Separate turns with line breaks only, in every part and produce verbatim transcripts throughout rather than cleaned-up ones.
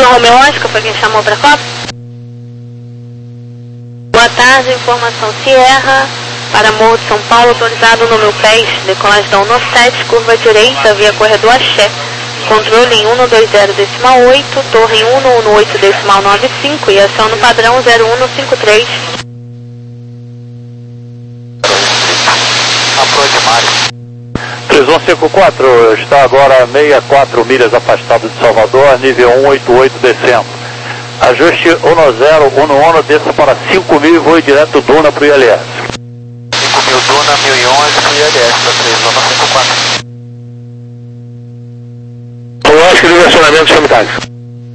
Lima Romeu Oscar, foi quem chamou para a Copa? Boa tarde, informação Sierra, para Morro de São Paulo, autorizado número dez, decolagem da um sete, curva direita, via corredor Axé. Controle em um dois zero decimal oito, torre em um um oito decimal nove cinco e ação no padrão zero um cinco três.
três um cinco quatro, está agora a sessenta e quatro milhas afastado de Salvador, nível cento e oitenta e oito descendo. Ajuste um zero, um um, desça para cinco mil e voe direto Duna para o I L S.
cinco mil Duna, mil e onze para o I L S, para três um cinco quatro.
Eu acho que direcionamento simultâneo.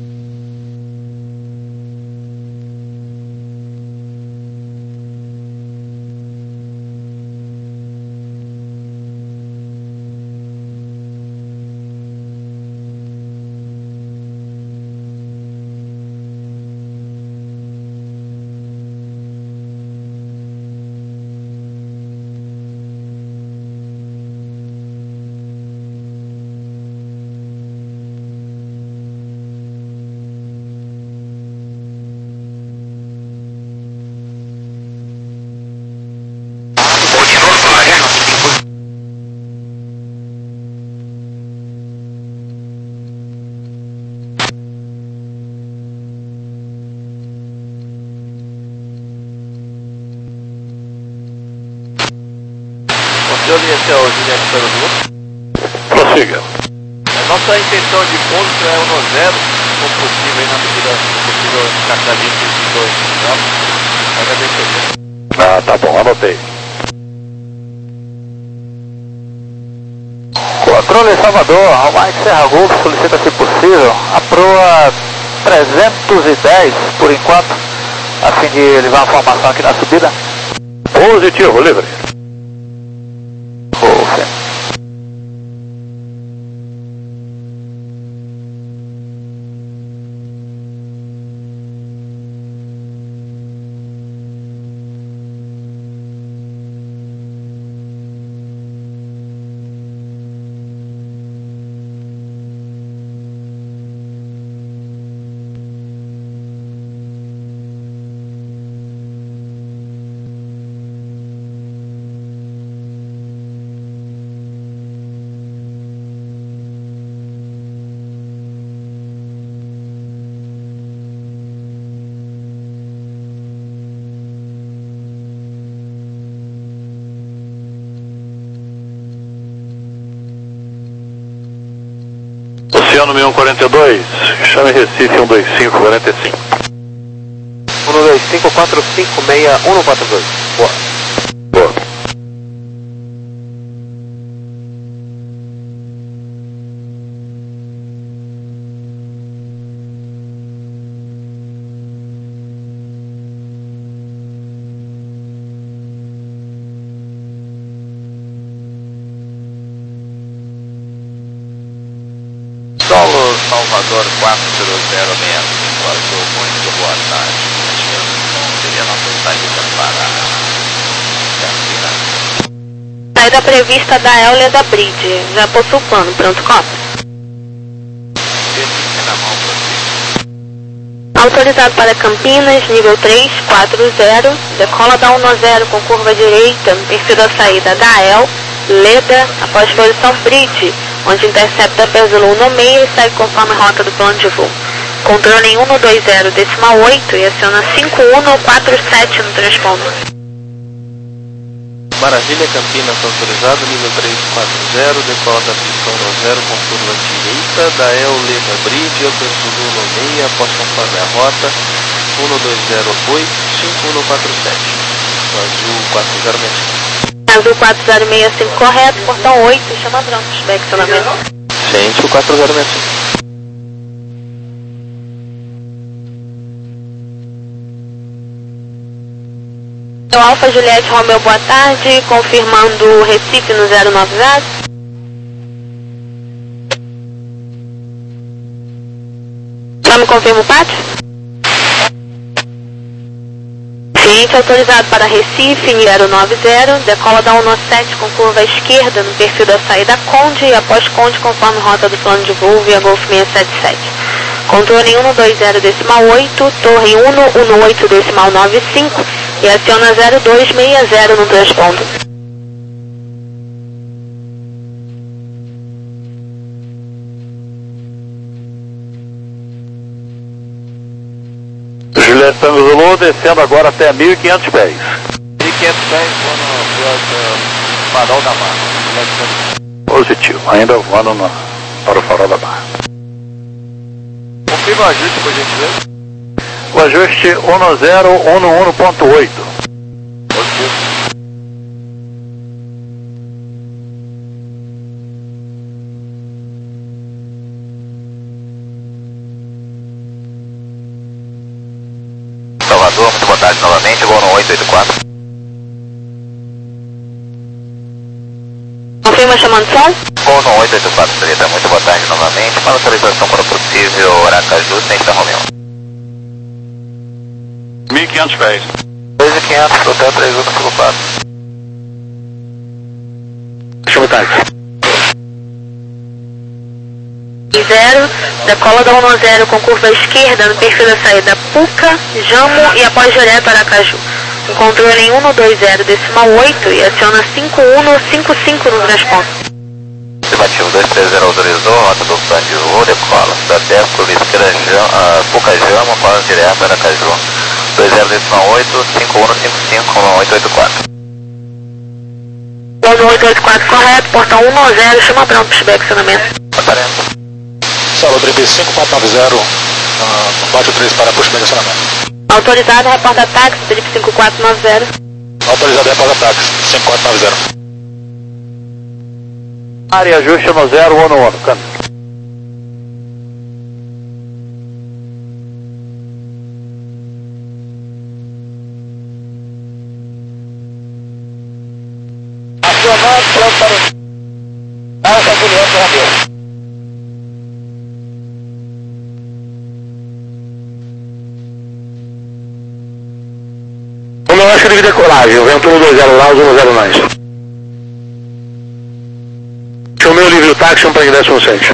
Esse é o Juliette Perudu.
Prossiga.
A nossa intenção de ponto é um zero, se for possível, aí na medida possível, encaixar livre de dois, tá? Agradecer.
Ah, tá bom, anotei.
Controle Salvador, Almar Serra Golf, solicita se possível, a proa trezentos e dez por enquanto, a fim de levar a formação aqui na subida.
Positivo, livre. Oceano mil quarenta e dois, chame Recife um dois cinco quarenta e cinco.
um dois cinco quatro cinco seis um quatro dois. Boa.
Boa.
Solo Salvador quatro zero zero seis cinco, muito boa tarde. Seria a nossa saída para Campinas.
Saída prevista da Euler da Bridge, já possui o plano, pronto, Copa.
Verifique na mão para
Autorizado para Campinas, nível três quatro zero, decola da um zero com curva direita, perfil da saída da El, Leda, após posição Bridge, onde intercepta Peso um seis e segue conforme a rota do plano de voo. Controle em um dois zero decimal oito e aciona cinco um quatro sete no transponder.
Maravilha, Campinas autorizado, nível três quatro zero, decola da pista um zero com curva direita, da El Leda Bridge, Peso um seis, após conforme a rota, um dois zero oito cinco um quatro sete, Azul quatro zero seis cinco.
Azul quatro zero seis cinco correto, portão oito, chama Brancos, backcionamento.
Gente, o quatro zero seis cinco.
Alfa Juliette Romeu, boa tarde, confirmando Recife no zero nove zero. Já me confirma o pátio? Ciente autorizado para Recife, zero nove zero, decola da um sete com curva à esquerda no perfil da saída Conde e após Conde conforme rota do plano de voo via Golf seiscentos e setenta e sete. Controle um dois zero decimal oito, torre um um oito decimal nove cinco e aciona zero dois seis zero no transpondo.
Juliette Tango Zulu, descendo agora até mil e quinhentos pés.
mil e quinhentos pés, no farol da barra.
Positivo, ainda voando na, para o farol da barra.
Confirma o ajuste, por gentileza.
O ajuste um zero um um ponto oito.
Positivo.
Salvador, muito boa tarde novamente, vou no oito oito quatro.
Confirma chamando sol?
Vou no oito oito quatro, Sereta, muito boa tarde novamente, para autorização para o possível Aracaju, Centro Romeu.
mil e quinhentos pés.
dois mil e quinhentos, hotel três oito cinco quatro.
Chama o táxi.
zero, decola da um zero com curva esquerda no perfil da saída Puca, Jamo e após direto Aracaju. Um controle um dois zero decimal oito e aciona cinco um cinco cinco no transponto.
Afirmativo dois três zero autorizou, rota do Sandiú, decola. Da dez por esquerda, uh, Puca Jamo, após direto Aracaju. dois zero decimal oito, cinco um cinco cinco no oito oito quatro.
um oito oito quatro correto, portão um zero, chama pronto para subexionamento.
Aparenta.
Solo trinta e cinco ponto nove zero, uh, baixo três para push de acionamento.
Autorizado, reporta táxi, Felipe cinco quatro nove zero.
Autorizado, reporta táxi, cinco quatro nove zero. Área ajuste no zero um um, câmbio. Acionado, pronto para o... Alfa Juliette Romeu. Eu acho que de decolagem, Ventura dois zero lá, um zero mais. Chamei o livre táxi, um para ingresso no centro.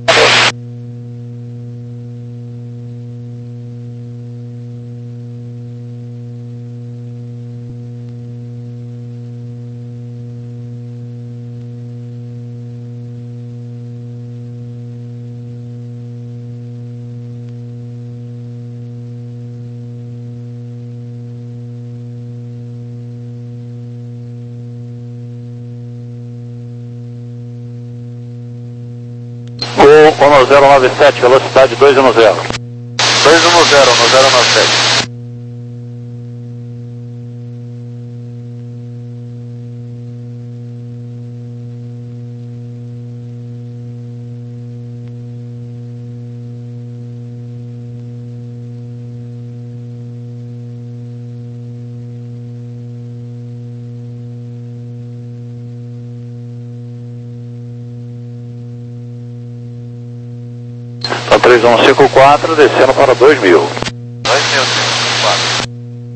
O um zero nove sete, velocidade dois um zero.
dois um zero, um zero nove sete.
três um cinco quatro, descendo para dois mil.
dois mil, quatro.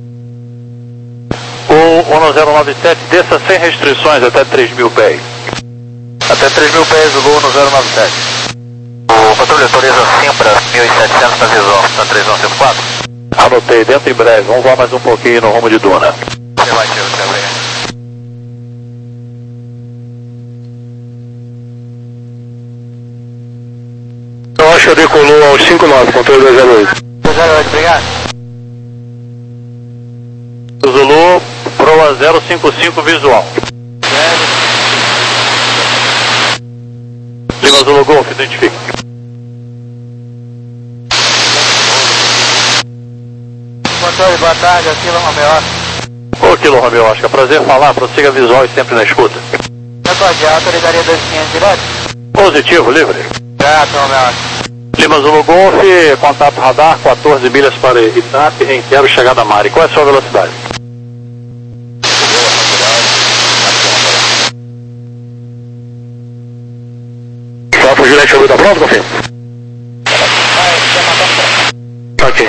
O um zero nove sete, desça sem restrições até três mil pés.
Até três mil pés, o Gol no zero nove sete.
O patrulha autoriza Simpra mil e setecentos na visão, está três um cinco quatro.
Anotei, dentro em breve, vamos voar mais um pouquinho no rumo de Duna.
Afirmativo, Serra.
Eu acho que decolou aos cinco nove, controle dois zero oito.
dois zero oito, obrigado.
Zulu, proa zero cinco cinco visual. Lima Zulu Golf, identifique.
Controle, boa tarde, aqui no Romeu.
Ô, Kilo Romeu Oscar, prazer falar, prossiga visual e sempre na escuta.
Eu pode, autorizaria dois quinhentos direto?
Positivo, livre.
Obrigado, Romeu.
Lima Zulu Golf, contato radar, quatorze milhas para Itap, reitero chegada a Mari. Qual é a sua velocidade? Papo Juliette, está pronto, confirma? Ok.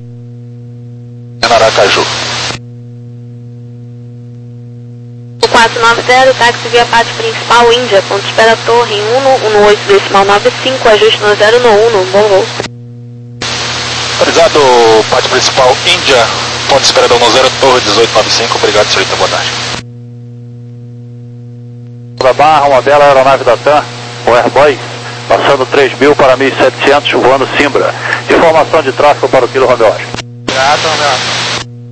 Aracaju.
oito nove zero, táxi via pátio principal, Índia, ponto espera torre, em um um oito decimal nove cinco, ajuste no zero no um, bom voo.
Autorizado, pátio principal, Índia, ponto espera no zero, torre dezoito nove cinco, obrigado, senhorita, boa tarde.
Da Barra, uma bela aeronave da TAM, o Airboy, passando três mil para mil e setecentos, voando Simbra. Informação de tráfego para o Kilo Romeo.
Obrigado, Romeo.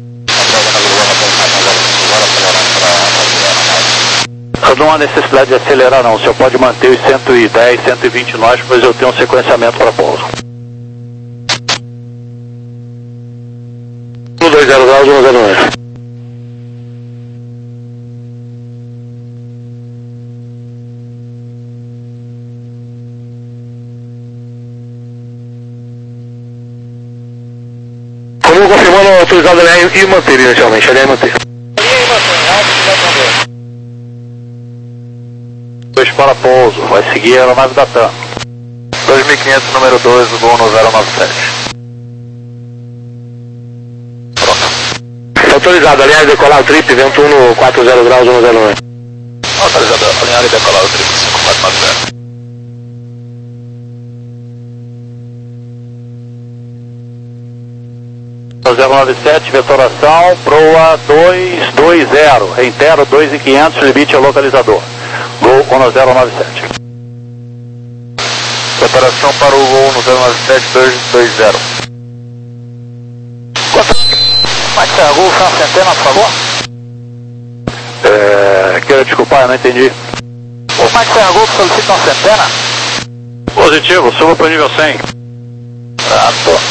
Não há necessidade de acelerar não, o senhor pode manter os cento e dez, cento e vinte nós, pois eu tenho um sequenciamento para pouso. um dois zero graus, um zero nove. Como confirmando, autorizado a alinhar e manter inicialmente, alinhar e manter. dois para pouso, vai seguir a aeronave da TAM.
dois mil e quinhentos, número dois, voo no zero nove sete.
Pronto. Autorizado, alinhar e decolar o trip, vento um no quatro zero graus, um zero nove.
Autorizado, alinhar e decolar o trip cinco quatro nove zero.
zero nove sete, vetoração, proa dois dois zero, reitero dois mil e quinhentos, limite ao localizador. Gol um zero nove sete.
Preparação para o voo no zero nove sete dois dois zero.
Max Gol, São Centena, por favor. É, quero desculpar, eu não entendi.
O Max Gol solicita uma centena?
Positivo, suba para o nível cem.
Trato.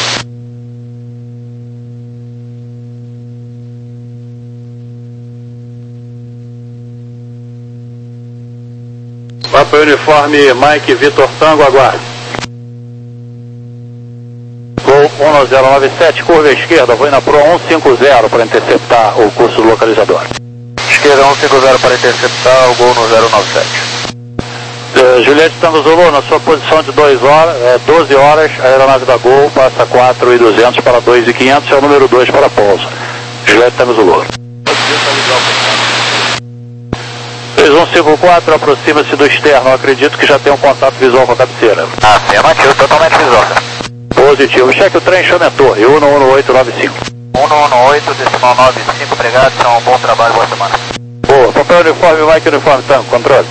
Vá para o uniforme Mike Vitor Tango, aguarde. Gol um zero nove sete, curva esquerda, vou na proa cento e cinquenta para interceptar o curso do localizador.
Esquerda cento e cinquenta para interceptar o gol no zero nove sete.
Uh, Juliette Tango Zulu, na sua posição de dois horas, é, doze horas, a aeronave da Gol passa quatro mil e duzentos para dois mil e quinhentos, é o número dois para pouso. Juliette Tango Zulu. três um cinco quatro, aproxima-se do externo, acredito que já tem um contato visual com a cabeceira.
Afirmativo, totalmente visual.
Positivo, cheque o trem, chame a torre, um um oito nove cinco.
um um oito, decimal nove cinco, obrigado, é um bom trabalho, boa semana.
Boa, papel uniforme, Mike uniforme Tango, controle.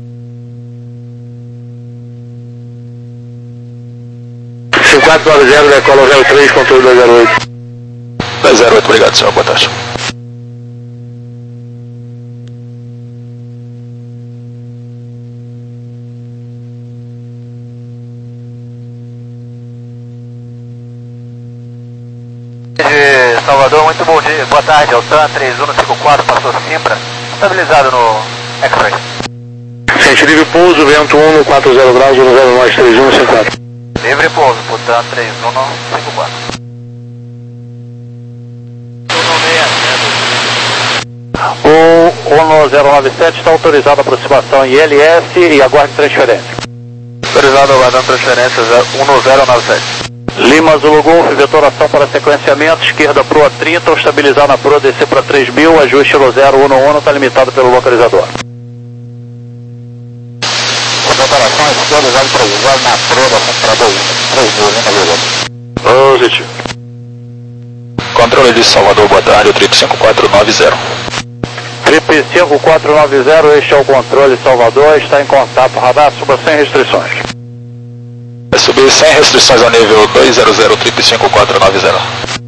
cinco quatro nove zero, decola zero três, controle dois zero oito.
dois zero oito, obrigado, senhor, boa tarde.
De Salvador, muito bom dia, boa tarde, Altan três um cinco quatro, passou Simbra, estabilizado no X-Ray.
Sente livre pouso, vento um no quatro zero graus, um zero nove três um cinco quatro.
Livre pouso, Putan três um cinco quatro.
O um zero nove sete está autorizado a aproximação em I L S e aguarde transferência.
Autorizado aguardando transferência um zero nove sete.
Lima Zulu Golf, vetoração para sequenciamento, esquerda proa trinta, ou estabilizar na proa, descer para três mil, ajuste no zero um um, está limitado pelo localizador.
Operação estabilizada para usar na proa da comprador três mil, Lima Zulu.
Positivo.
Controle de Salvador, boa tarde, o trip cinco quatro nove zero.
Trip cinco quatro nove zero, este é o controle Salvador, está em contato, radar, suba sem restrições.
Vai subir sem restrições ao nível dois zero zero, trip cinco quatro nove zero.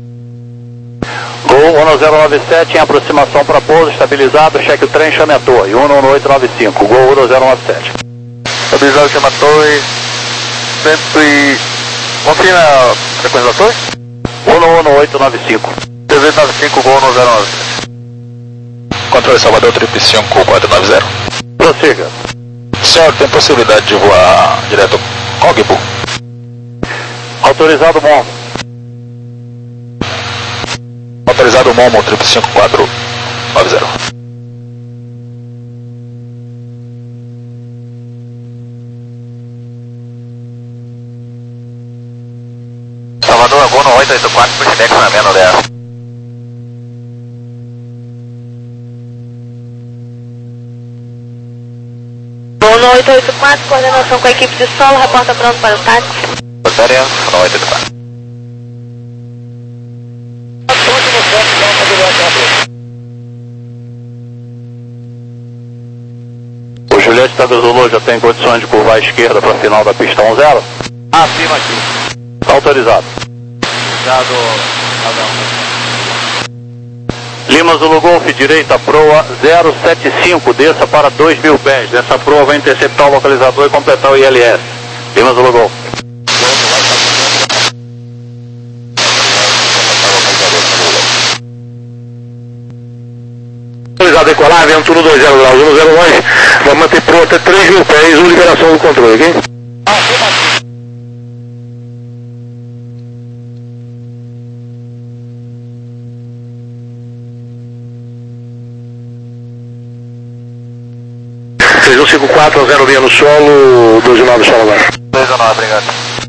Gol um zero nove sete, em aproximação para pouso, estabilizado, cheque o trem, chame a torre, um um oito nove cinco, Gol um zero nove sete.
Estabilizado, chama a torre, cento e... Confirma a frequência da torre?
um um oito nove cinco.
dezoito nove cinco, Gol um zero nove sete.
Controle Salvador, trip cinco quatro nove zero.
Prossiga.
Senhor, tem possibilidade de voar direto Cogbu?
Autorizado Momo.
Autorizado Momo, trip cinco quatro nove zero.
Salvador, voo no oito oito quatro, pushback na menos dessa.
oito oito quatro, coordenação com a equipe de solo, reporta pronto para o táxi.
Rosário, oito oito quatro.
O Juliette da Zulu já tem condições de curvar à esquerda para a final da pista um zero?
Afirmativo.
Autorizado.
Dado,
Lima Zulu Golf, direita, proa zero sete cinco, desça para dois mil pés. Essa proa vai interceptar o localizador e completar o I L S. Lima Zulu Golf.
Autorizado a decolar, vento no dois zero graus, um zero nove, vai manter proa até três mil pés, uma liberação do controle, ok? seis um cinco quatro, zero meia no solo, dois nove solo agora.
dois nove, obrigado.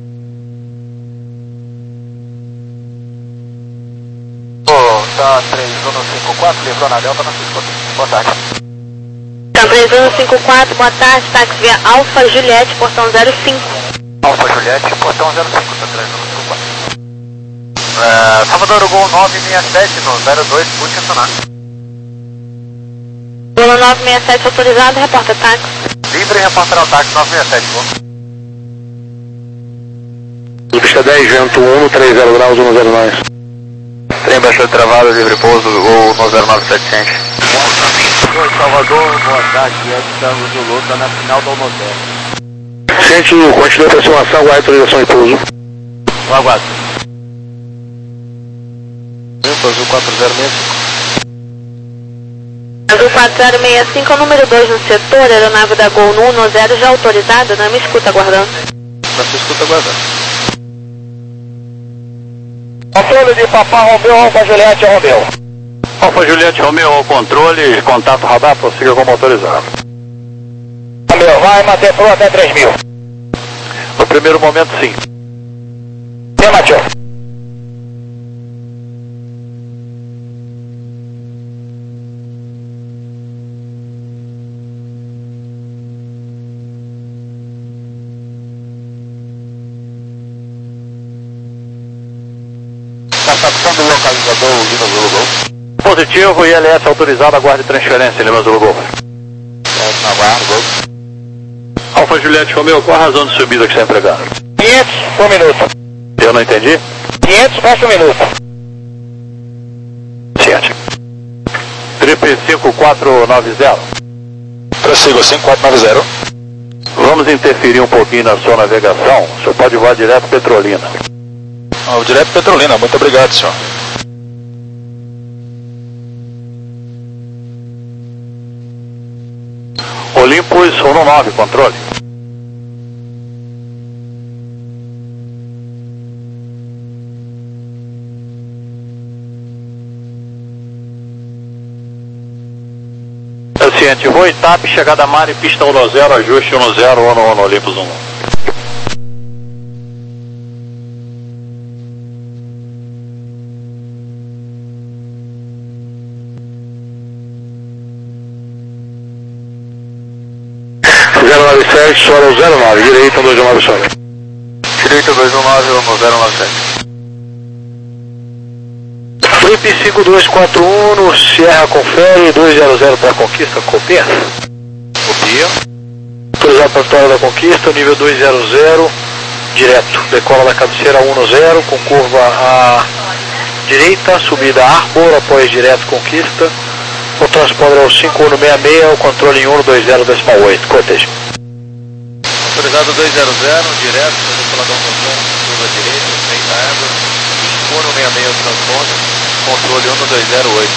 Oh, tá três um cinco quatro, livrou na Delta, na pista. Boa tarde.
Tá três um cinco quatro, boa tarde, táxi via Alfa Juliette, portão zero cinco.
Alfa Juliette, portão zero cinco, tá três um cinco quatro. Uh, Salvador, Gol nove seis sete no zero dois, puxa acionar.
Golo nove seis sete autorizado, reporta táxi.
Livre e reportar o táxi nove seis sete, vou.
Pista dez, vento um, três zero graus, um zero nove.
Trem baixou de travado, livre pouso, Gol um zero nove sete zero zero.
Oi, Salvador, boa tarde, Edson Zulu, tá na final do um zero.
Sente o continua a aproximação, aguarda a autorização de pouso.
Um aguardo. Azul quatro zero seis cinco.
Azul quatro zero seis cinco, número dois no setor, aeronave da Gol no um zero já autorizada, não me escuta aguardando.
Não se escuta aguardando.
Controle de Papá Romeu, Alfa Juliette Romeu.
Alfa Juliette Romeu ao controle, contato radar, prossiga como autorizado.
Romeu, vai manter proa até três mil.
No primeiro momento, sim.
Afirmativo.
Captação do localizador, Lima Zulu Golf.
Positivo, I L S autorizado, aguarde transferência, Lima Zulu Golf.
Certo, na guarda, Golf.
Alfa Juliette Romeu, qual a razão de subida que está empregando?
quinhentos por minuto.
Eu não entendi?
quinhentos por minuto.
Ciente. Triple cinco quatro nove zero.
Prossigo, cinco quatro nove zero.
Vamos interferir um pouquinho na sua navegação. O senhor pode voar direto Petrolina.
Oh, direto Petrolina, muito obrigado, senhor.
Olympus um nove, controle. Paciente, voo E T A P, chegada a mar e pista um zero, ajuste um zero, um no Olympus um.
zero nove sete, solo zero nove, direita dois nove solo.
Direita dois um nove, no zero nove sete.
Flip cinco dois quatro um no Sierra Confere, dois zero zero para Conquista, copia.
Copia.
Autorizado para a vitória da Conquista, nível dois zero zero, direto. Decola da cabeceira um zero, com curva à direita, subida Arbor, apoio direto Conquista. O transponder é o cinco um seis seis, o controle em um dois zero decimal oito, cortejo.
Autorizado dois zero zero, direto, decolador motor, curva direita, frente à água, cinco um seis seis o transponder, controle um dois zero oito,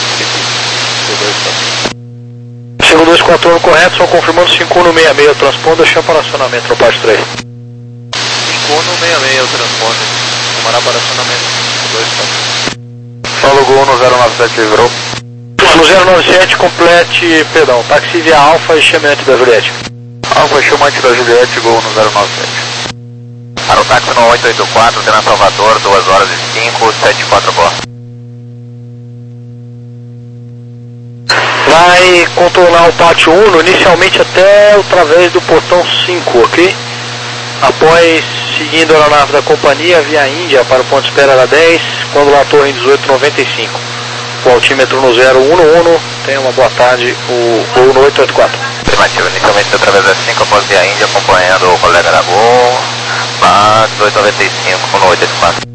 cinco dois quatro um correto, só confirmando cinco um seis seis o transponder, chama para acionamento no parte três.
cinco um seis seis o transponder, chamará para acionamento cinco dois quatro um.
Solo Gol no zero nove sete, livrou.
No zero nove sete, complete, perdão, táxi via Alfa e chamante da Juliette.
Alfa, chamante da Juliette, Gol no zero nove sete. Para o táxi no oito oito quatro, Tena Salvador, duas horas e cinco, sete quatro bordo.
Vai deve contornar o pátio um, inicialmente até através do portão cinco, ok? Após seguindo a aeronave da companhia via Índia para o ponto de espera da dez, quando lá a torre em dezoito noventa e cinco. O altímetro no zero um um, tenha uma boa tarde, o voo no oito oito quatro.
Afirmativo, inicialmente através da cinco, após via Índia, acompanhando o colega da Gol, para dezoito noventa e cinco no oito oito quatro.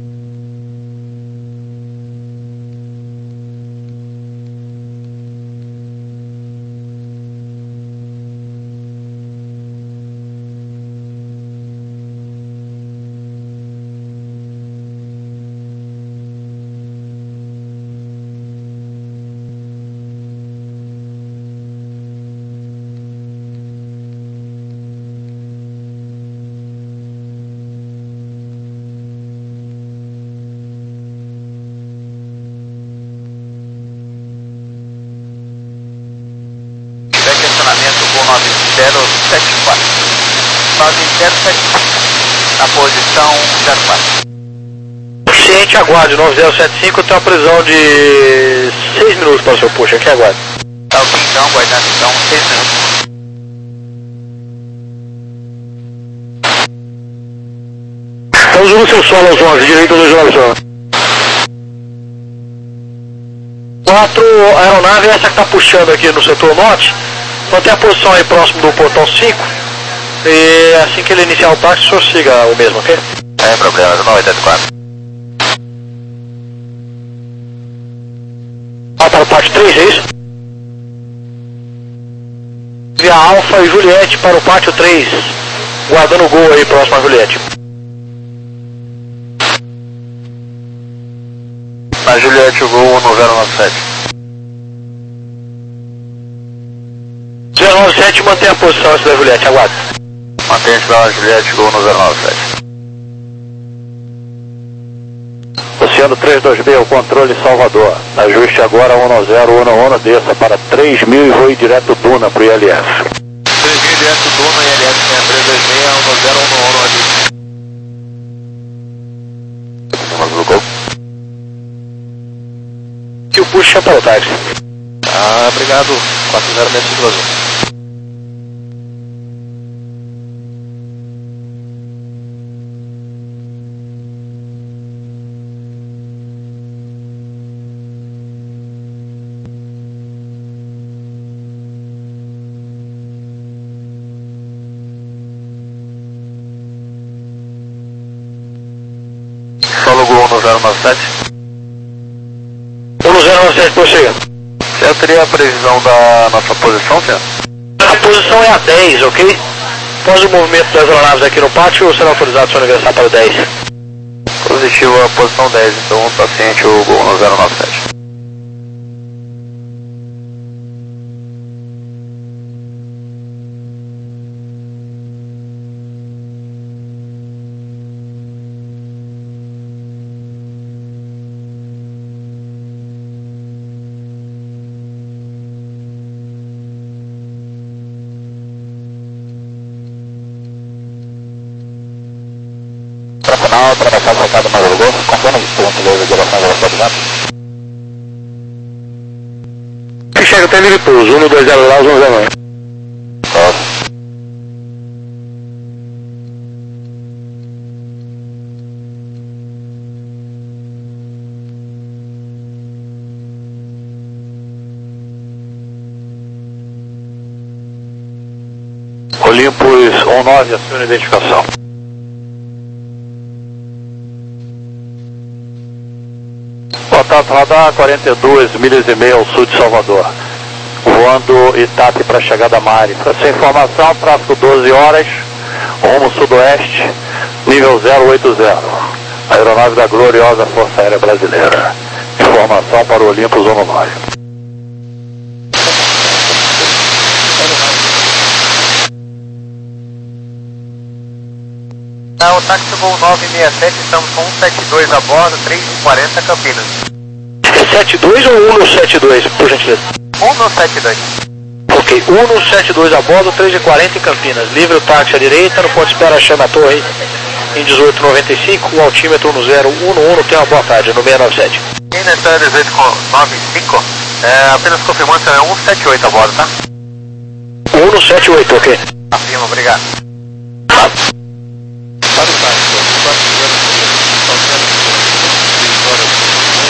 nove zero sete quatro. nove zero sete quatro. Na posição zero quatro.
Ciente, aguarde. nove zero sete cinco tem uma previsão de seis minutos para o seu push. Aqui aguarde.
Tá ok, então, aguardando então seis minutos.
Então, Zulu, seu solo aos onze, direito dois nove solo. quatro, aeronave, essa que está puxando aqui no setor norte. Mantenha a posição aí próximo do portão cinco. E assim que ele iniciar o táxi, o senhor siga o mesmo, ok?
Sem problema, no oito oito quatro.
Ah, para o pátio três, é isso? Via Alfa e Juliette para o pátio três. Guardando o gol aí próximo a Juliette.
Na Juliette, o gol no zero nove sete.
zero nove sete, mantém a posição antes da Juliette, aguarde.
Mantém a Juliette, gol no zero nove sete. Oceano três dois B, o controle Salvador. Ajuste agora um zero um um, desça para três mil e voe direto Duna para o I L S.
três mil direto Duna, I L S três dois seis, um zero um um ali.
Que o puxa para o táxi.
Ah, obrigado. quatro zero metros de vazão.
Solo gol no zero nove sete.
um zero nove sete, prossiga.
Eu teria a previsão da nossa posição, senhor?
A posição é a dez, ok? Após o movimento das aeronaves aqui no pátio, será autorizado o senhor ingressar para o dez.
Positivo a posição dez, então está ciente o gol no zero nove sete.
Final, atravessar a sacada mais do gol, confirma os pontos de direção da velocidade.
Que chega até livre pouso, um dois zero lá, um zero nove.
Olympus um nove, aciona a identificação. Contato radar, quarenta e duas milhas e meia ao sul de Salvador. Voando Itape para a chegada Mari. Para essa informação, tráfego doze horas, rumo sudoeste, nível zero oito zero. Aeronave da gloriosa Força Aérea Brasileira. Informação para o Olympus um nove.
O táxi voo nove seis sete, estamos com um sete dois a bordo, três e quarenta Campinas.
É sete dois ou um no sete dois, por gentileza?
um no sete dois.
Ok, um no sete dois a bordo, três e quarenta em Campinas. Livre o táxi à direita, no ponto de espera chama a torre em dezoito noventa e cinco, o altímetro no zero um um, tem uma boa tarde, no seis nove sete.
Quem nessa dezoito noventa e cinco, É, apenas confirmando, é cento e setenta e oito a bordo, tá?
cento e setenta e oito, ok.
Afirma, obrigado.
Para o táxi, quatro zero três horas.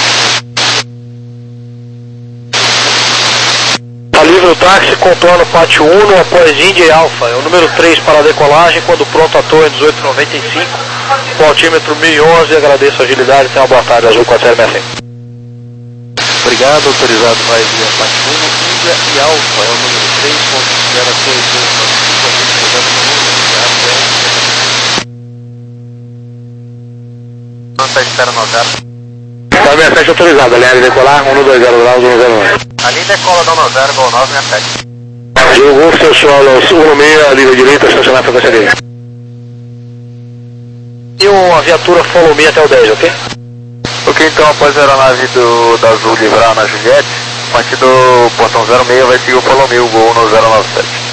Tá livre o táxi com plano Pátio Uno após India e Alfa. É o número três para a decolagem, quando pronto a torre dezoito noventa e cinco, com altímetro mil e onze. Agradeço a agilidade. Tenha uma boa tarde, Azul quatro zero seis cinco.
Obrigado, autorizado vai via Pátio Uno, Índia e Alfa. É o número três, considera a torre dezoito noventa e cinco, a gente chegando no número.
Não está espera no zero.
Tá sessenta e sete autorizado, linha de decolar, um dois zero graus, um zero nove.
A linha decola da zero, Gol nove sessenta e sete.
Gil Golf, seu solo, um seis, linha direita, estacionar a frequência dele. E uma viatura follow me até o dez, ok?
Ok, então após a aeronave do, da Azul livrar na Juliette, a partir do portão zero seis vai seguir o follow me, o Gol no zero nove sete.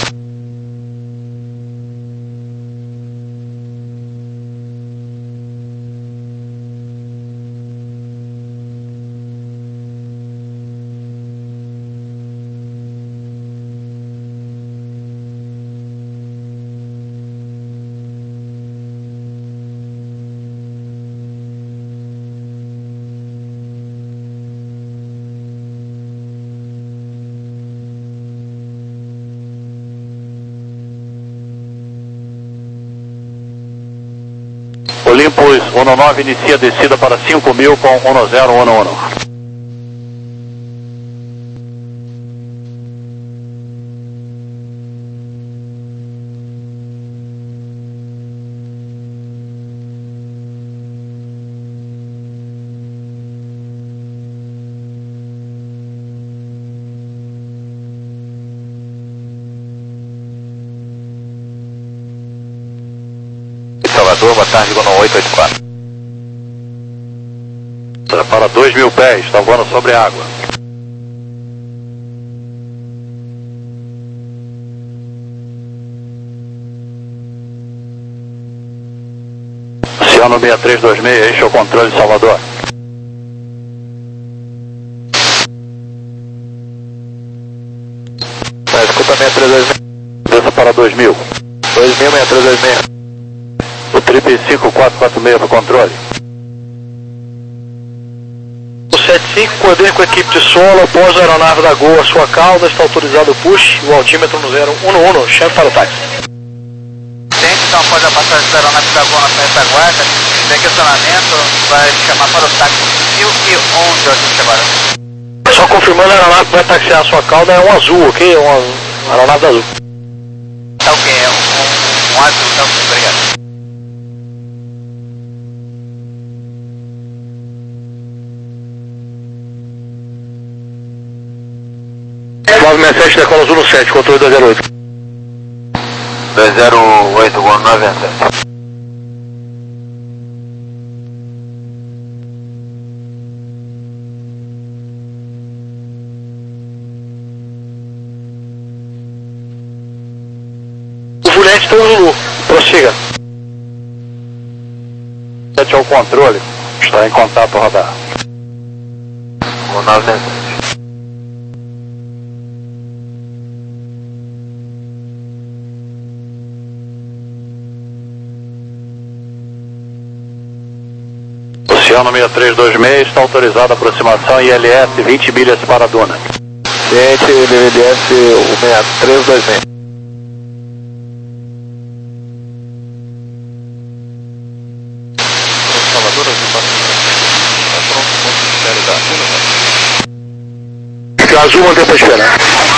Olympus um nove inicia a descida para cinco mil com um zero um um.
Salvador, boa tarde, Gol no oito oito quatro.
Para dois mil pés, está voando sobre a água. Oceano seis três dois seis, eixo ao controle de Salvador.
Tá, escuta seis três dois seis.
Desça para dois mil.
dois mil, seis três dois seis.
O triplo cinco quatro quatro seis para o controle.
O setenta e cinco, coordene com a equipe de solo, após a aeronave da Gol, a sua cauda, está autorizado o push, o altímetro no zero um um, chame para o táxi.
Gente, então após a passagem da aeronave da Gol na frente da guarda, sem questionamento, vai chamar para o táxi mil e onze a gente agora.
Só confirmando, a aeronave que vai taxiar a sua cauda é um azul, ok? É uma, uma aeronave azul.
Tá ok, é um, um, um azul, tá ok, obrigado.
nove seis sete, decola azul no sete, controle dois zero oito.
dois zero oito, Gol nove sete.
O Juliette tem o Zulu, prossiga.
sete ao controle, está em contato radar.
Gol nove sete.
Oceano seis três dois seis, está autorizada a aproximação I L S vinte milhas para a Duna.
Gente, I L S seis três dois seis.
Salvador, está pronto o ponto de espera da Duna.
Que o azul mantém para esperar.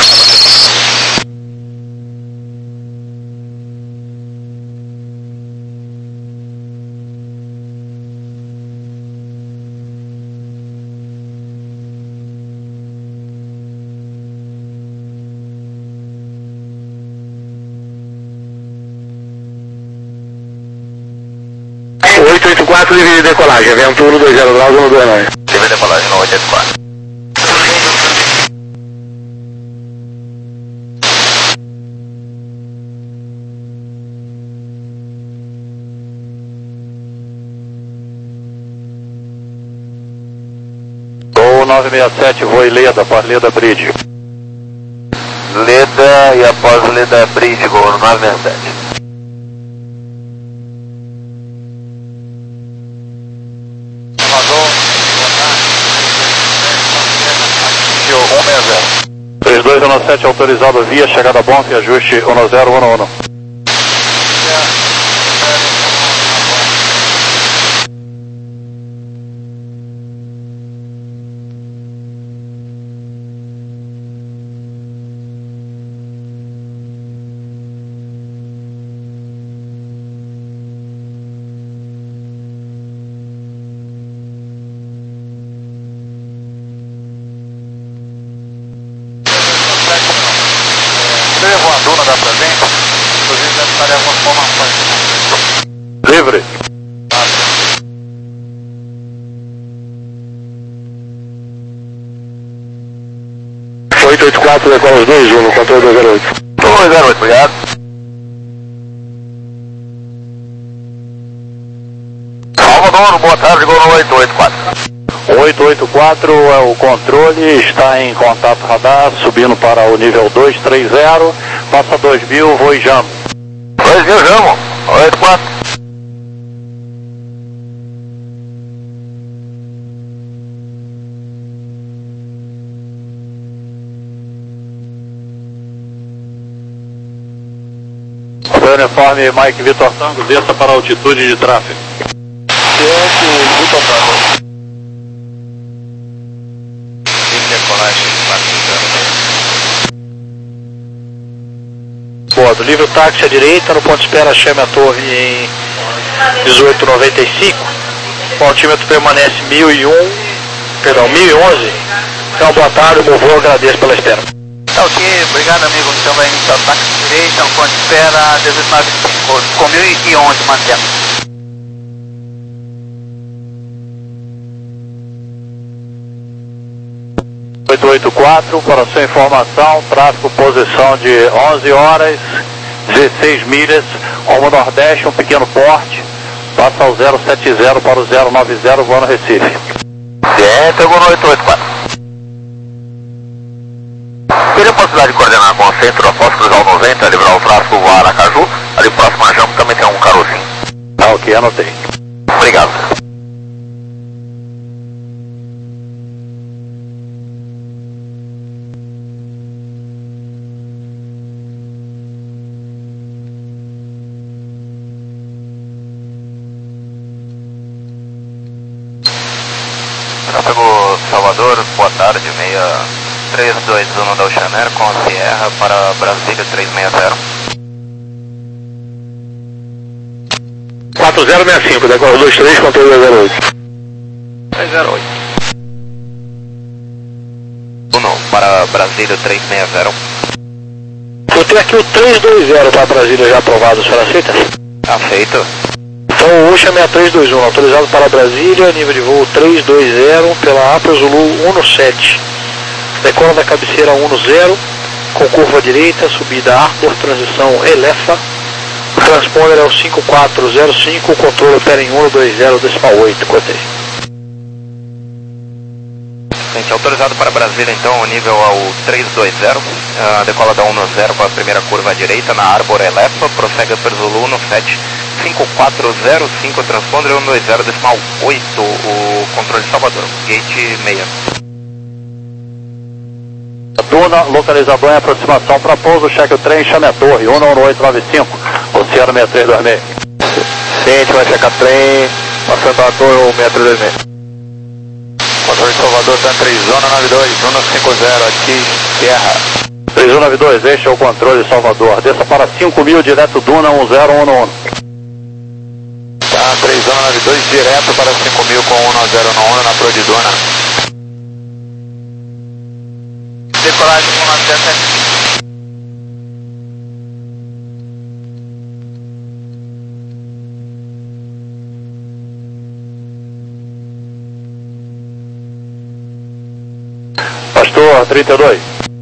oito oito quatro, livre de decolagem, vento um dois zero graus, um dois nove.
Livre de decolagem no oito oito quatro.
nove seis sete, voe Leda, após Leda Bridge.
Leda e após Leda Bridge, voo nove seis sete.
três dois um sete autorizado via, chegada bom, e ajuste um zero um um.
Voadora da presente, inclusive deve estar algumas informações.
Livre.
oito oito quatro, decola dois um, controle dois zero oito.
dois zero oito, obrigado. Salvador, boa tarde, gol no oito oito quatro.
oito oito quatro é o controle, está em contato radar, subindo para o nível dois três zero, passa dois mil, voe Jamo.
dois mil, Jamo, oito quatro.
Uniforme Mike Vitor Tango, desça para a altitude de tráfego.
Ciente, Vitor Tango.
Boa, do livre táxi à direita, no ponto de espera chame a torre em dezoito noventa e cinco. O altímetro permanece mil e um, perdão, mil e onze. Então, boa tarde, meu voo, agradeço pela espera.
Tá ok, obrigado amigo, também está táxi à direita, no ponto de espera dezoito noventa e cinco, com mil e onze mantendo.
oito oito quatro, para sua informação, tráfego posição de onze horas, dezesseis milhas, rumo nordeste, um pequeno porte, passa ao zero sete zero para o zero nove zero, voando Recife.
É, pegou no oito oito quatro. Teria a possibilidade de coordenar com o centro após cruzar o noventa, livrar o tráfego voar Aracaju, ali próximo a Jambo também tem um carocinho.
Tá ok, anotei.
Obrigado. Tráfego Salvador, boa tarde, meia três dois um da Ocean Air com a Sierra para Brasília três seis zero.
quatro zero seis cinco, decola dois três, controle dois zero oito.
três zero oito. um para Brasília três seis zero.
Eu tenho aqui o três dois zero para Brasília já aprovado, o senhor aceita?
Aceito.
Então o Ocean seis três dois um, autorizado para Brasília, nível de voo três dois zero, pela Apple Zulu um sete. Decola da cabeceira um zero, com curva direita, subida Arthur, transição Elefa. O transponder é o cinco quatro zero cinco, o controle opera em um dois zero decimal oito, cortei.
Gente, autorizado para Brasília então, o nível ao três dois zero, uh, decola da um zero com a primeira curva à direita na Arbor Elefa, prossegue per Zulu um sete, cinco quatro zero cinco, transponder um dois zero decimal oito, o controle de Salvador, gate seis.
Duna, localizador em aproximação para pouso, cheque o trem, chame a torre, um um oito nove cinco, Oceano seis três dois seis.
Ciente, vai checar trem, passando a torre o seis três dois seis. Controle de Salvador, tá três zona nove dois, um cinco zero, aqui, Sierra.
três um nove dois, este é o controle de Salvador, desça para cinco mil, direto Duna um zero um um.
Tá, três zona nove dois, direto para cinco mil com um zero um na torre de Duna. Decolagem com nove sete.
Pastor trinta e dois.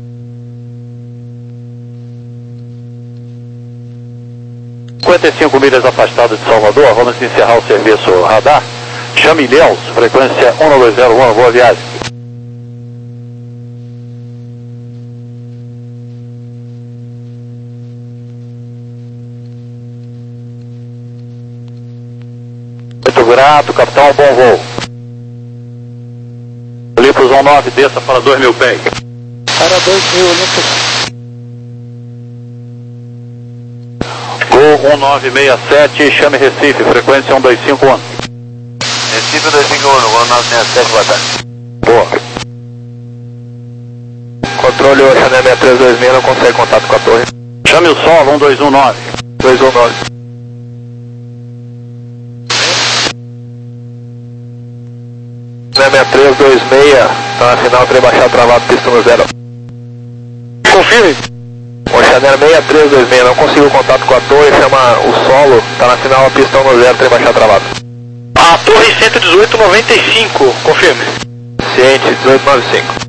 cinquenta e cinco milhas afastado de Salvador, vamos encerrar o serviço radar. Chame Ilhéus, frequência um dois zero um, boa viagem. grato, capitão, bom voo. Olympus um nove, desça para dois mil pés.
Para dois mil, Olympus.
Gol um nove seis sete, chame Recife, frequência um dois cinco um.
Recife dois cinco um, um nove seis sete, boa tarde.
Boa.
Controle o Chanel seis três dois seis, não consegue contato com a torre.
Chame o solo um dois um nove.
dois um nove. seis três dois seis, tá na final, trem baixado, travado, pista no zero.
Confirme.
O Chanel seis três dois seis, não consigo contato com a torre, chama o solo, tá na final, pistão no zero, trem baixado, travado.
A torre cento e dezoito noventa e cinco, confirme.
Ciente, dezoito noventa e cinco.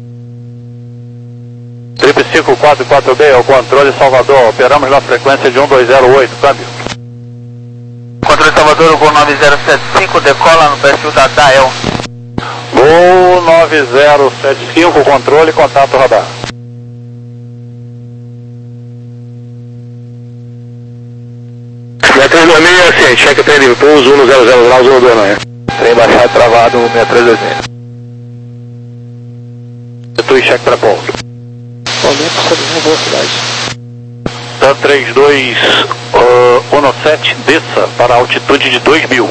Trip cinco quatro quatro B, o controle Salvador, operamos na frequência de um dois zero oito, câmbio.
Controle Salvador, o voo nove zero sete cinco, decola no perfil da D A E L.
Voo nove zero sete cinco, controle, contato radar.
seis três dois seis, ciente, cheque trem livre, pouso um zero zero graus, um dois nove. Trem baixado, travado, seis três dois seis.
Setui, cheque para pouso.
Olympus sobre uma velocidade.
T A três dois um sete, desça para a altitude de dois mil.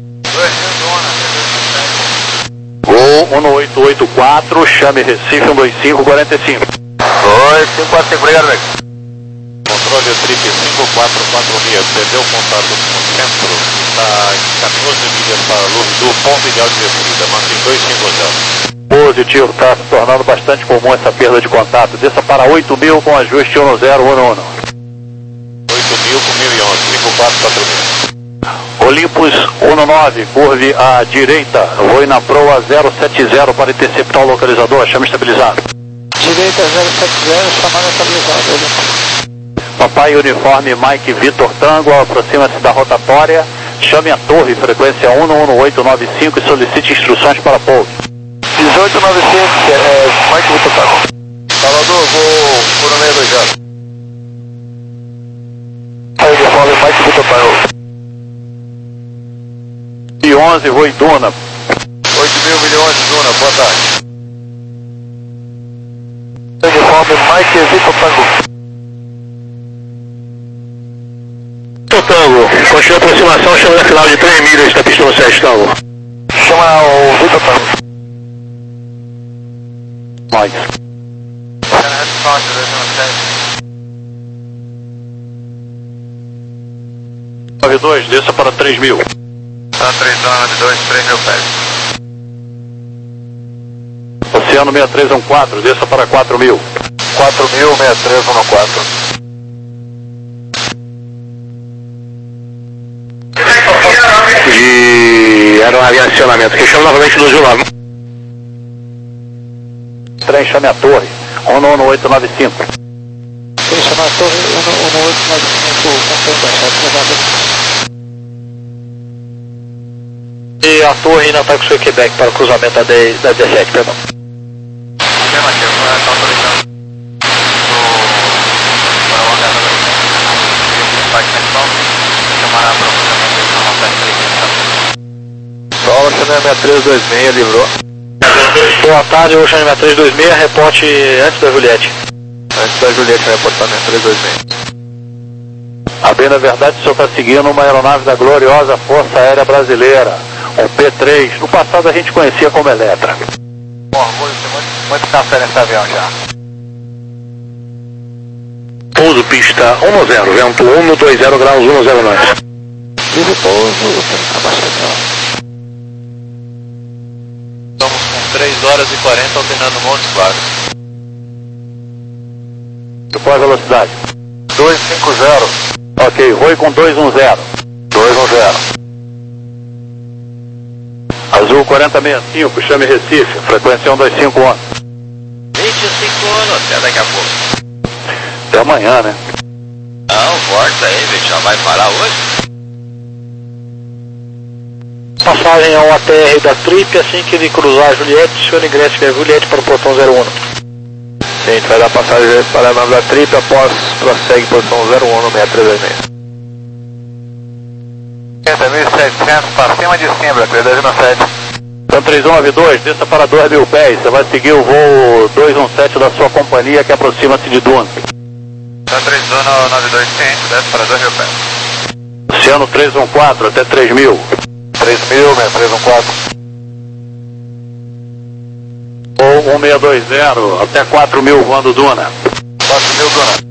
Gol um oito oito quatro, chame Recife um dois cinco quatro cinco.
dois cinco quatro cinco, obrigado, velho.
Controle Trip cinco quatro quatro seis, perdeu contato com o centro, está em quatorze milhas para luz do ponto ideal de descida, mantém dois cinco zero.
Positivo, está se tornando bastante comum essa perda de contato. Desça para oito mil com ajuste um zero um um.
oito mil com mil e onze, cinco quatro quatro seis.
Olympus um nove, curve à direita, voe na proa zero sete zero para interceptar o localizador, chama estabilizado.
Direita zero sete zero, chamada estabilizada, Olympus.
Papai Uniforme Mike Vitor Tango, aproxima-se da rotatória, chame a torre, frequência um um oito nove cinco e solicite instruções para pouso.
dezoito noventa e cinco, é, Mike Vitor Tango.
Salvador, voo por um seis dois zero.
Papai Uniforme Mike Vitor Tango.
E onze, voe Duna.
oito mil milhões de Duna, boa tarde.
Uniforme Mike Vitor Tango. Tango, continua a aproximação, chama na final de três milhas da pista no sete, Tango. Chama o Vitor Tango.
Mais. nove dois, desça para três mil.
Tá três nove dois, três mil pés.
Oceano seis três um quatro, desça para quatro mil.
quatro mil, seis três um quatro. De aeronave em acionamento, que chama novamente do Julano.
Trem, chame a torre, um um oito nove cinco.
Trem, chama a torre, um um oito nove cinco, conforme baixado, e a torre ainda está com o seu Quebec para o cruzamento da, dez, da dezessete, perdão.
Afirmativo, está autorizado. Para o andar da parte central, chamará para o cruzamento da rota três.
Solo, Chanel seis três dois seis, livrou. Boa tarde, o Chanel seis três dois seis, reporte antes da Juliette. Antes da Juliette, reportar seis três dois seis.
A bem, na verdade, o senhor está seguindo uma aeronave da gloriosa Força Aérea Brasileira, um P três. No passado a gente conhecia como Eletra.
Bom, vou ter muito, muito café nesse avião já.
Pouso, pista um zero, vento um dois zero graus, um zero nove. Livre pouso, abaixo.
Estamos com três horas e quarenta alternando Montes Claros.
Qual a velocidade?
dois cinco zero.
Ok, voe com dois um zero.
dois um zero.
Azul quarenta sessenta e cinco, chame Recife, frequência um dois cinco um.
vinte e cinco anos, até daqui a pouco.
Até amanhã, né?
Não, força aí, bicho, já vai parar hoje?
Passagem ao A T R da Trip, assim que ele cruzar a Juliette, o senhor ingresse via Juliette para o portão zero um. Sim, a gente vai dar passagem para a nave da Trip, após prossegue portão zero um no seis três dois seis.
mil e setecentos para cima de Simbra, três dois um sete.
Então três um nove dois, desça para dois mil pés, você vai seguir o voo dois um sete da sua companhia que aproxima-se de Duna.
Então três um nove dois, ciente, desce para dois mil pés.
Oceano três um quatro até três mil.
três mil, três um quatro.
Ou um seis dois zero até quatro mil voando Duna.
quatro mil Duna.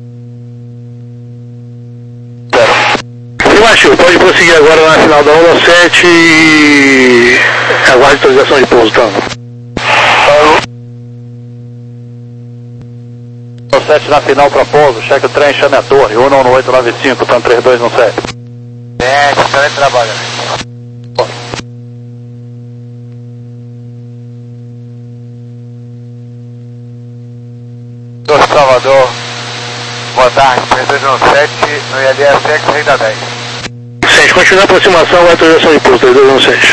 Macho, pode prosseguir agora na final da onda sete e aguarde autorização de pouso, tá?
sete na final para pouso, cheque o trem, chame a torre, um nove oito nove cinco, tá três dois um sete.
É, excelente trabalho. Do Salvador, boa tarde, três dois um sete, no I L S X Rita dez.
Sente, continua a aproximação, vai autorização de pouso, três dois um sete.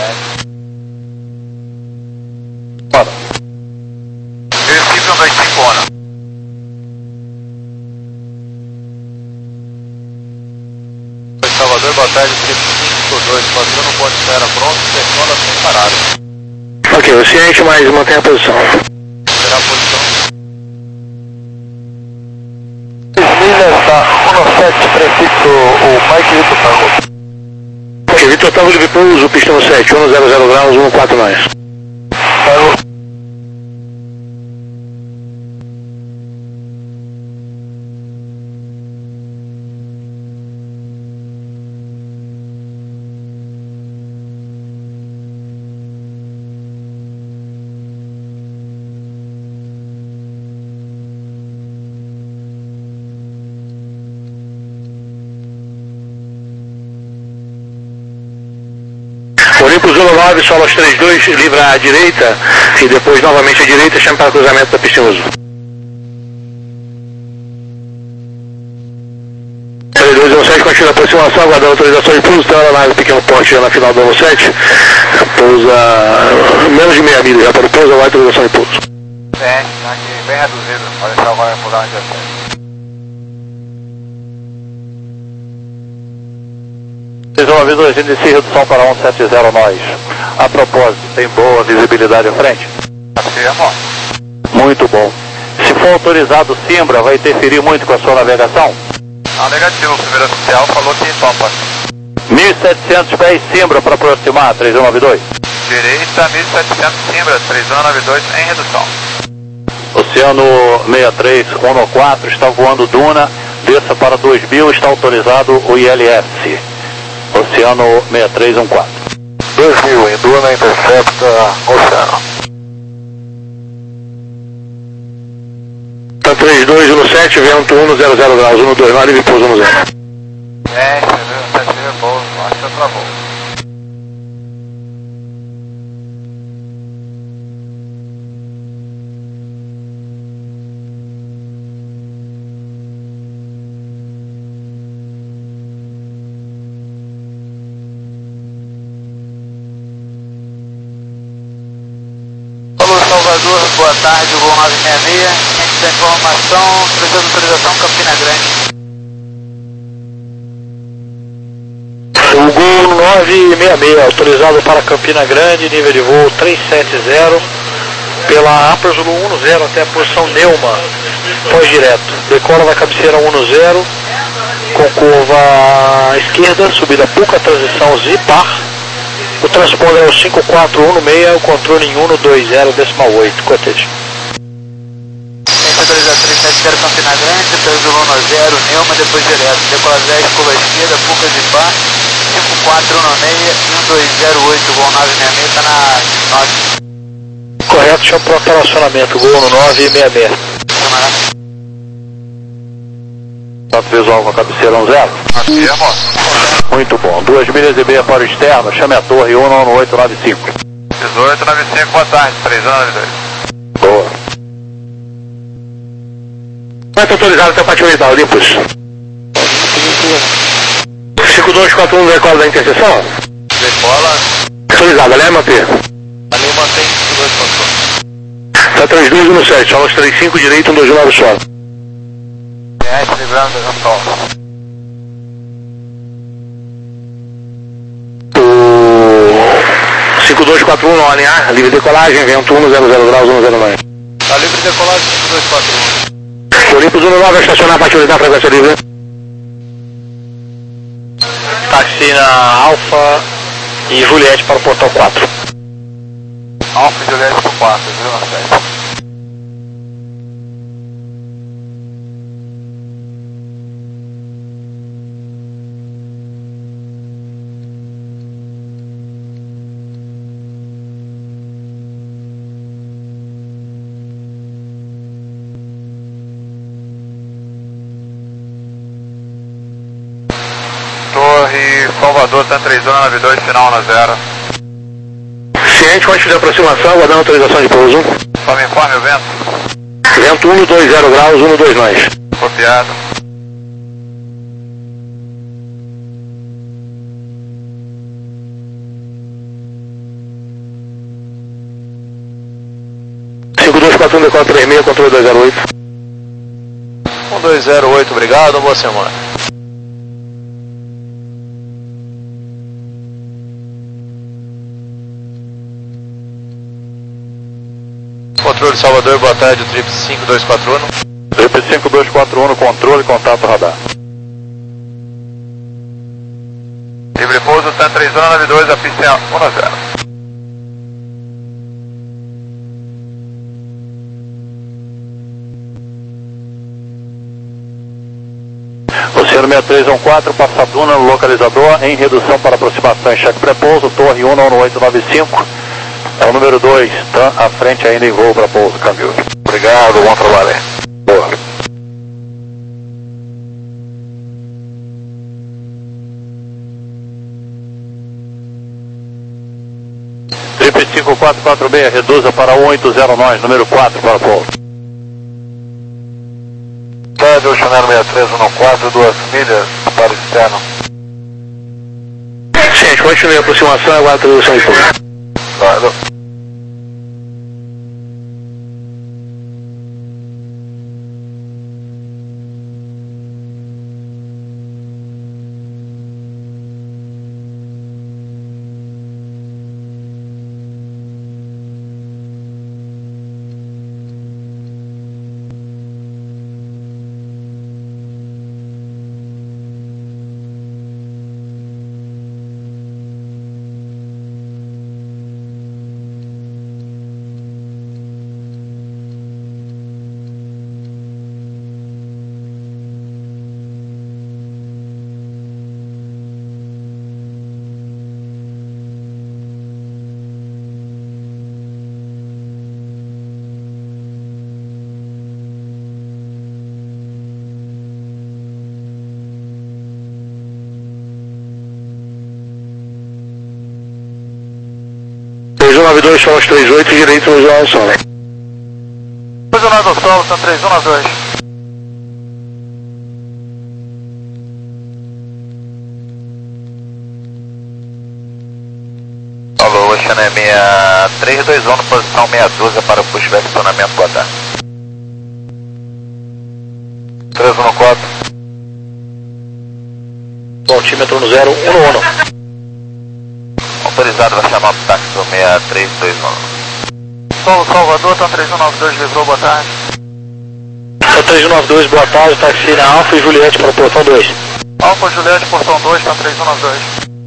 Bora.
Recife um dois cinco ONA. Salvador, boa tarde, cinco dois, passando no ponto de era pronto, decola sem parar.
Ok, o ciente, mas mantém a posição.
Será a posição.
Milhas da um sete, prefixo o Mike Vitor Tango.
Ok, Vitor Tango de pouso, pistão sete, um zero zero graus, um quatro nós.
Tango.
Olimpo Zulu nove, Solos três dois, livra à direita e depois novamente à direita, chama para cruzamento da pista Uso. três dois um sete, continua a aproximação, aguardando a autorização de pouso, tem uma nave pequeno porte já na final do sete, pousa menos de meia milha já para o pouso, aguarda a autorização de pouso.
É, está aqui bem reduzido, pode deixar o vai mudar onde é.
Vocês vão avisar a gente de redução para um sete zero nós. A propósito, tem boa visibilidade à frente?
Afirmo.
Muito bom. Se for autorizado Simbra, vai interferir muito com a sua navegação?
Não, negativo, o primeiro oficial falou que topa.
mil e setecentos pés Simbra para aproximar, três um nove dois.
Direita, mil e setecentos Simbra, três um nove dois em redução.
Oceano sessenta e três, um quatro, está voando Duna, desça para dois mil, está autorizado o I L S. Oceano sessenta e três, um quatro.
dois mil em Duna, intercepta Oceano.
Tá três dois um sete, vento um zero zero graus, um dois nove e pouso um zero.
É, você viu, tá bom, acho que eu travou. Salvador, boa tarde, voo nove seis seis, ciente da informação, precisando de autorização Campina Grande.
O Gol nove seis seis, autorizado para Campina Grande, nível de voo trezentos e setenta, pela Apra Zulu dez até a posição Neuma, pós direto. Decola da cabeceira dez, com curva à esquerda, subida Puca, transição Zipar. O transponder é o cinco quatro um seis, o controle em um dois zero decimal oito, cotejo.
Ciente autorização trezentos e setenta Campina Grande, depois Zulu zero, Neuma, depois direto. Decola dez, curva à esquerda, Puca Zipar, cinco quatro um seis, um dois zero oito, Gol nove seis seis, está na nove.
Correto, chama para o operacionamento, Gol no nove seis seis.
Camarada.
Contato visual com a cabeceira um zero.
Afirmo.
Muito bom. Duas milhas e meia para o externo, chame a torre um nove oito nove cinco.
dezoito nove cinco, boa tarde, três um nove dois.
Boa.
Vai estar autorizado até a parte oriental, Olympus. cinco dois quatro um, decola da interseção?
Decola.
Autorizado, ali é M A P.
Ali mantém cinco dois quatro um.
Tá três dois um sete, solos trinta e cinco, direito um dois nove solo.
É, livrando da sol.
cinco dois quatro um no alinhar, livre decolagem, vento um zero zero graus, um zero nove.
Tá livre decolagem cinco dois quatro um.
Olympus um nove, estacionar a partir da frequência livre. Táxi na Alfa e Juliette para o portão quatro.
Alfa e Juliette para o quatro, viu, Marcelo?
Torre Salvador, Santa Teresona, nove dois, final na zero.
Ciente, quantidade de aproximação, aguardando autorização de pouso.
Só me informe o vento.
Vento um dois zero graus, um dois nós.
Copiado.
cinco dois quatro um D quatro três seis, controle dois zero oito.
um dois zero oito, obrigado, boa semana. Controle Salvador, boa tarde, Trip cinco dois quatro um.
Trip cinco dois quatro um no controle, contato radar. Livre pouso, Santa Teresona, nove dois, a pista é um a zero. Oceano sessenta e três um quatro, Passaduna no localizador, em redução para aproximação em cheque pré-pouso, Torre um nove oito nove cinco. É o número dois, tá à frente ainda em voo para pouso, câmbio.
Obrigado, bom trabalho.
Boa. Trip cinco quatro quatro seis, reduza para um oito zero nós, número quatro para pouso.
Rádio Chanel sessenta e três um quatro, duas milhas para o externo. Ciente, continue a aproximação, aguarda a tradução de pouso.
Claro.
três um nove dois, Solos trinta e oito, direito no João Solo.
dois um nove Solo, Santa três um nove dois.
Alô, Oceano é sessenta e três dois um, posição meia dúzia para o pushback acionamento, boa tarde.
três um quatro.
Altímetro no zero, um no um.
Autorizado, vai chamar o táxi do sessenta e três dois um.
Solo Salvador, Santa três um nove dois, livrou, boa tarde.
Santa três um nove dois, boa tarde, táxi na Alfa e Juliette para o portão dois.
Alfa Juliette, portão dois, Santa três um nove dois.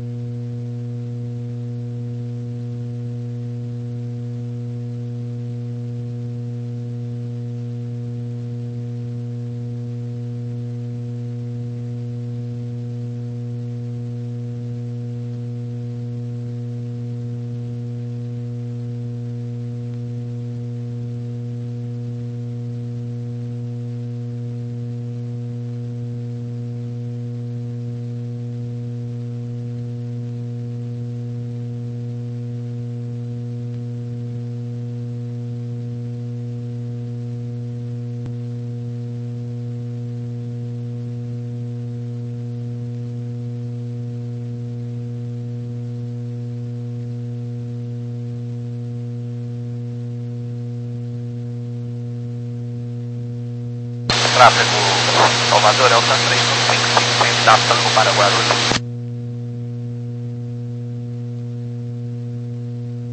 Tráfego Salvador, Elsa três um cinco cinco, em tráfego para Guarulhos.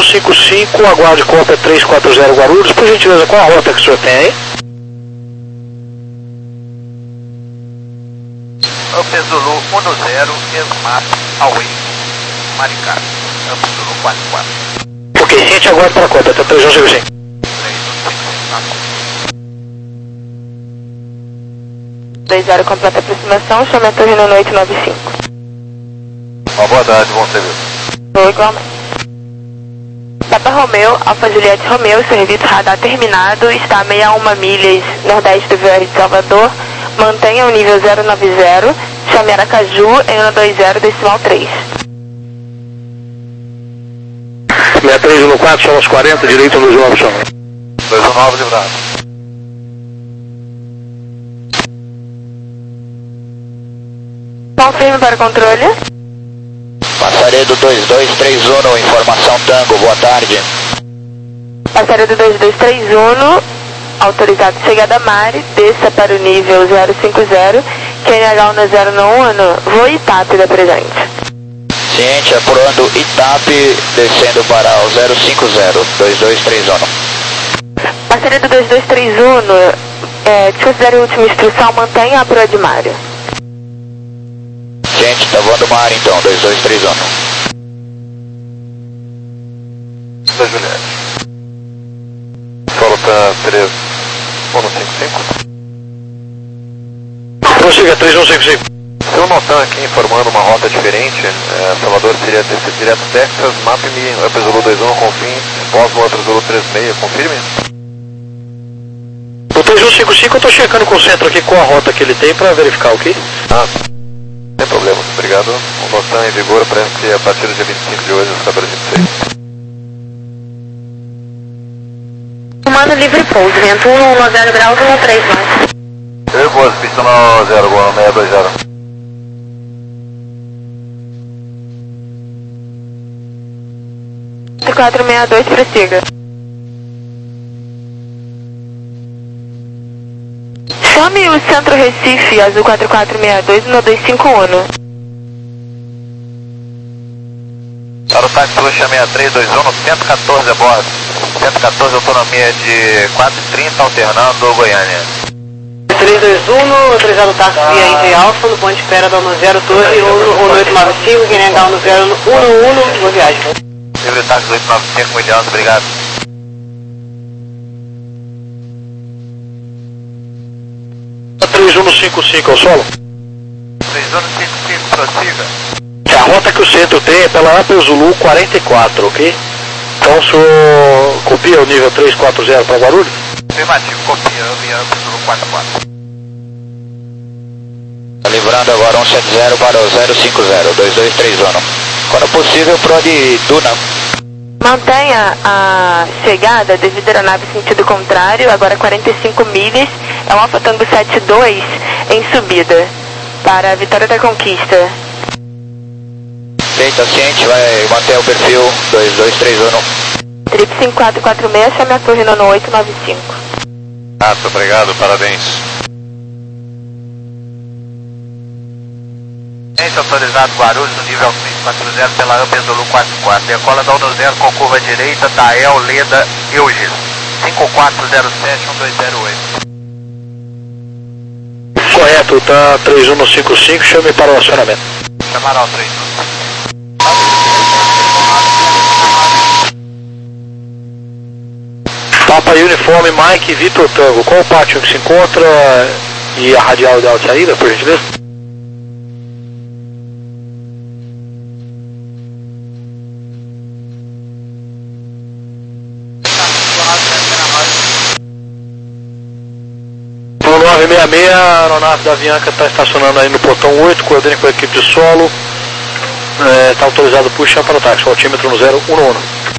cinco cinco, aguarde cópia três quatro zero Guarulhos. Por gentileza, qual a rota que o senhor tem aí?
Up Zulu um zero, Smart, Away, Maricá. Up Zulu quatro quatro.
Ok, gente, aguarde para a cópia, até três um cinco cinco.
dois zero completa aproximação, chame a torre no oito nove cinco.
Uma boa tarde, bom serviço.
Boa, igualmente. Papa Romeu, Alfa Juliette Romeu, serviço radar terminado, está a sessenta e uma milhas nordeste do V R de Salvador, mantenha o nível zero nove zero, chame Aracaju em um dois zero decimal três.
sessenta e três um quatro, somos quarenta, direito no João Opção.
dois um nove, livrado.
Confirme para controle.
Passaredo dois dois três um, informação Tango, boa tarde.
Passaredo dois dois três um, autorizado chegada a Mari, desça para o nível zero cinco zero, Q N H um zero no um, voo Itap da presente.
Ciente, apurando Itap, descendo para o zero cinco zero, dois dois três um.
Passaredo dois dois três um, é, desconsidere a última instrução, mantenha a proa de Mário.
Ciente, tá voando mar então, dois dois três um. Da Juliette. Solo tá três um cinco cinco.
Prossiga, três um cinco cinco.
Seu Notan aqui informando uma rota diferente, é, Salvador seria descer direto Texas, map-me, Up Zulu dois um, confirme, Osmo, Up Zulu três seis, confirme?
O três um cinco cinco eu tô checando com o centro aqui qual a rota que ele tem para verificar, ok?
Ah, sem problema, obrigado. O Notan em vigor, parece que a partir do dia vinte e cinco de hoje, às quatorze e vinte e seis.
Comando livre pouso, vento um zero graus, um três mais.
Eu vou, pista no zero, Gol, seis dois zero.
quatro seis dois, prossiga. Chame o Centro Recife, azul quatro quatro seis dois, um dois cinco um.
Para o táxi Luxa seis três dois um, cento e quatorze a bordo. cento e quatorze, autonomia de quatro e trinta, alternando Goiânia.
três dois um, autorizado o táxi via Inter Alfa, no ponto de espera da um zero doze, um oito nove cinco, Q N H um zero um um, boa viagem.
Livre táxi oito nove cinco, milhões, obrigado.
três um cinco cinco, ao solo?
três um cinco cinco, prossiga.
A rota que o centro tem é pela Up Zulu quarenta e quatro, ok? Então o senhor copia o nível três quatro zero para Guarulhos?
Afirmativo, copia, via Up Zulu quatro quatro. Livrando agora um sete zero para o zero cinco zero, dois dois três um. Quando possível, pro de Duna.
Mantenha a chegada devido à aeronave sentido contrário, agora quarenta e cinco milhas, é um Alfa Tango sete dois em subida, para a Vitória da Conquista.
Feita, ciente, vai manter o perfil dois dois três um.
Trip cinco quatro quatro seis, chame a torre no oito nove cinco.
Ah, muito obrigado, parabéns.
Ciente, autorizado Guarulhos, no nível seis quatro zero pela Up Zulu quatro quatro. Decola da um zero com curva direita, Tael, Leda, Eugênio. cinco quatro zero sete um dois zero oito.
Correto, tá três um cinco cinco, chame para o acionamento.
Chamaram ao três um.
Papa Uniforme Mike Vitor Tango, qual o pátio que se encontra e a radial de saída, por gentileza? No nove seis seis, a aeronave da Avianca está estacionando aí no portão oito, coordene com a equipe de solo, está é, autorizado por chão para o táxi, altímetro no zero um um.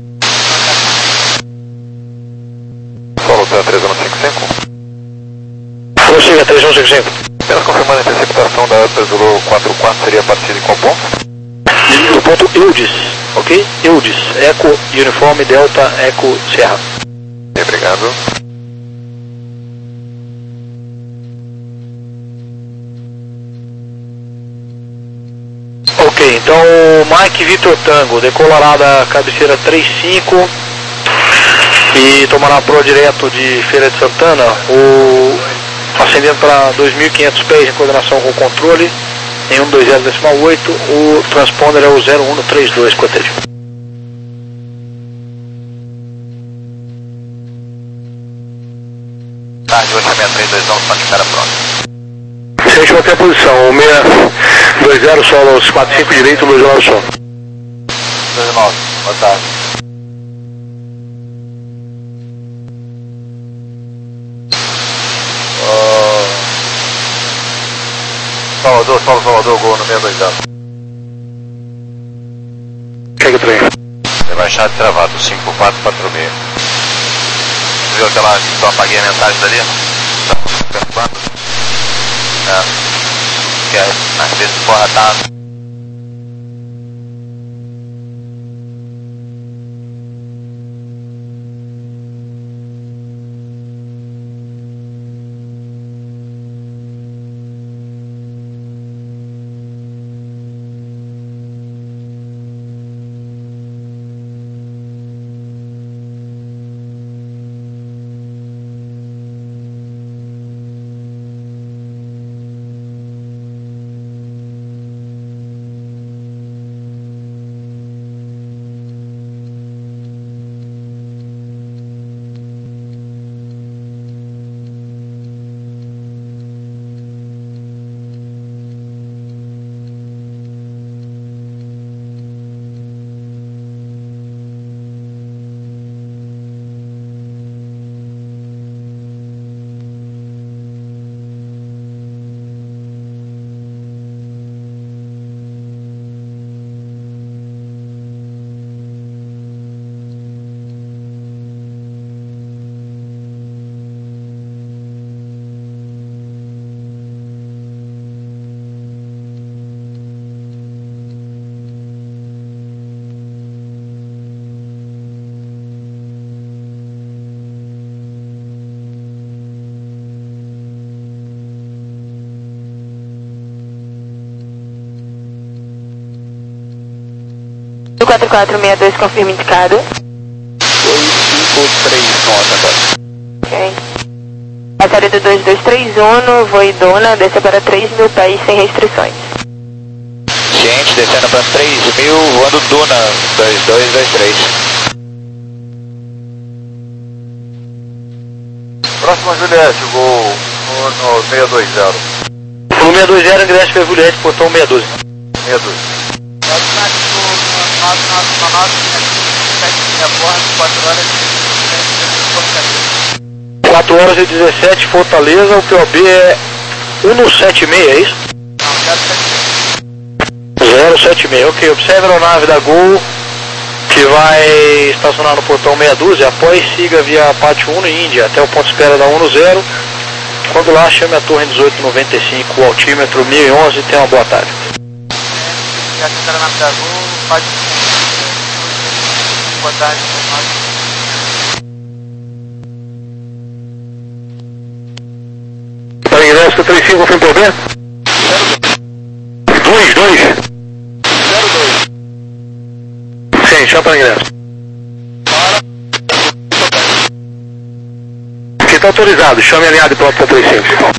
Solo três um cinco cinco.
Prossiga, três um cinco cinco.
Apenas confirmando a interceptação da Up Zulu quatro quatro, seria a partir de qual ponto?
Do ponto Eudes, ok? Eudes, Eco Uniforme Delta Eco Serra.
Obrigado.
Ok, Ok, então Mike Victor Tango decolará da cabeceira trinta e cinco e tomará pro direto de Feira de Santana, o, ascendendo para dois mil e quinhentos pés em coordenação com o controle, em cento e vinte decimal oito, o transponder é o zero um três dois, Cotelho.
Tá, de oito seis três dois um, só de cara pronto.
Sente manter a posição, o seis dois zero solos quatro cinco direito, dois nove som.
dois nove, boa tarde. Uh... Salvador, Solo Salvador, gol no seis dois zero.
Pega o trem.
Rebaixado travado, cinco quatro quatro seis. Viu aquela que eu apaguei a mensagem dali? Tá perturbando? É. Que é, às vezes porra tá.
quatro quatro seis dois, confirma indicado.
dois cinco três nove.
Ok. A saída dois dois três um, voo Iduna, desce para três mil pés sem restrições.
Gente, descendo para três mil, voando Duna, dois dois dois três. Próxima Juliette, voo no, no seis dois zero.
No seis dois zero, ingresso para Juliette, portão seis doze.
seis dois.
quatro horas e dezessete, Fortaleza, o P O B é cento e setenta e seis, é isso? zero sete seis, ok. Observe a aeronave da Gol, que vai estacionar no portão meia dúzia, após siga via Pátio Uno e Índia, até o ponto de espera da Uno zero. Quando lá, chame a torre dezoito noventa e cinco, o altímetro mil e onze, tenha uma boa tarde.
Boa tarde,
Para ingresso trinta e cinco, confirma P O B? dois dois.
zero dois.
Sim, chama para ingresso. Aqui está autorizado, chame alinhado e pronto para trinta e cinco.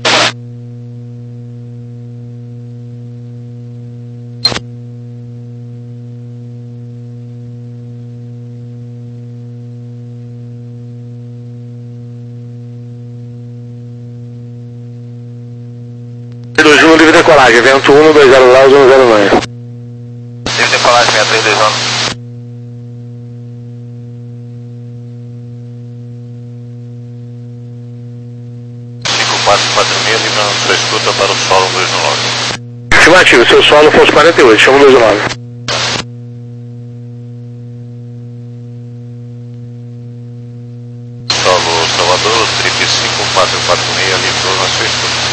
dois um, livre decolagem, vento um dois zero lá, um zero nove.
Livre decolagem, seis três dois um. cinco quatro quatro seis, livrando sua escuta para o solo dois nove.
Afirmativo, seu solo fosse quarenta e oito, chama dois nove.
Solo Salvador, trip cinco quatro quatro seis, livrou na sua escuta.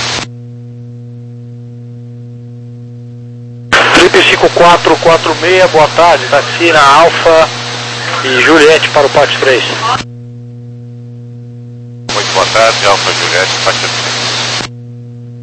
Trip cinco quatro quatro seis, boa tarde, taxi na Alfa e Juliette para o Pátio três.
Muito boa tarde, Alfa Juliette, Pátio três.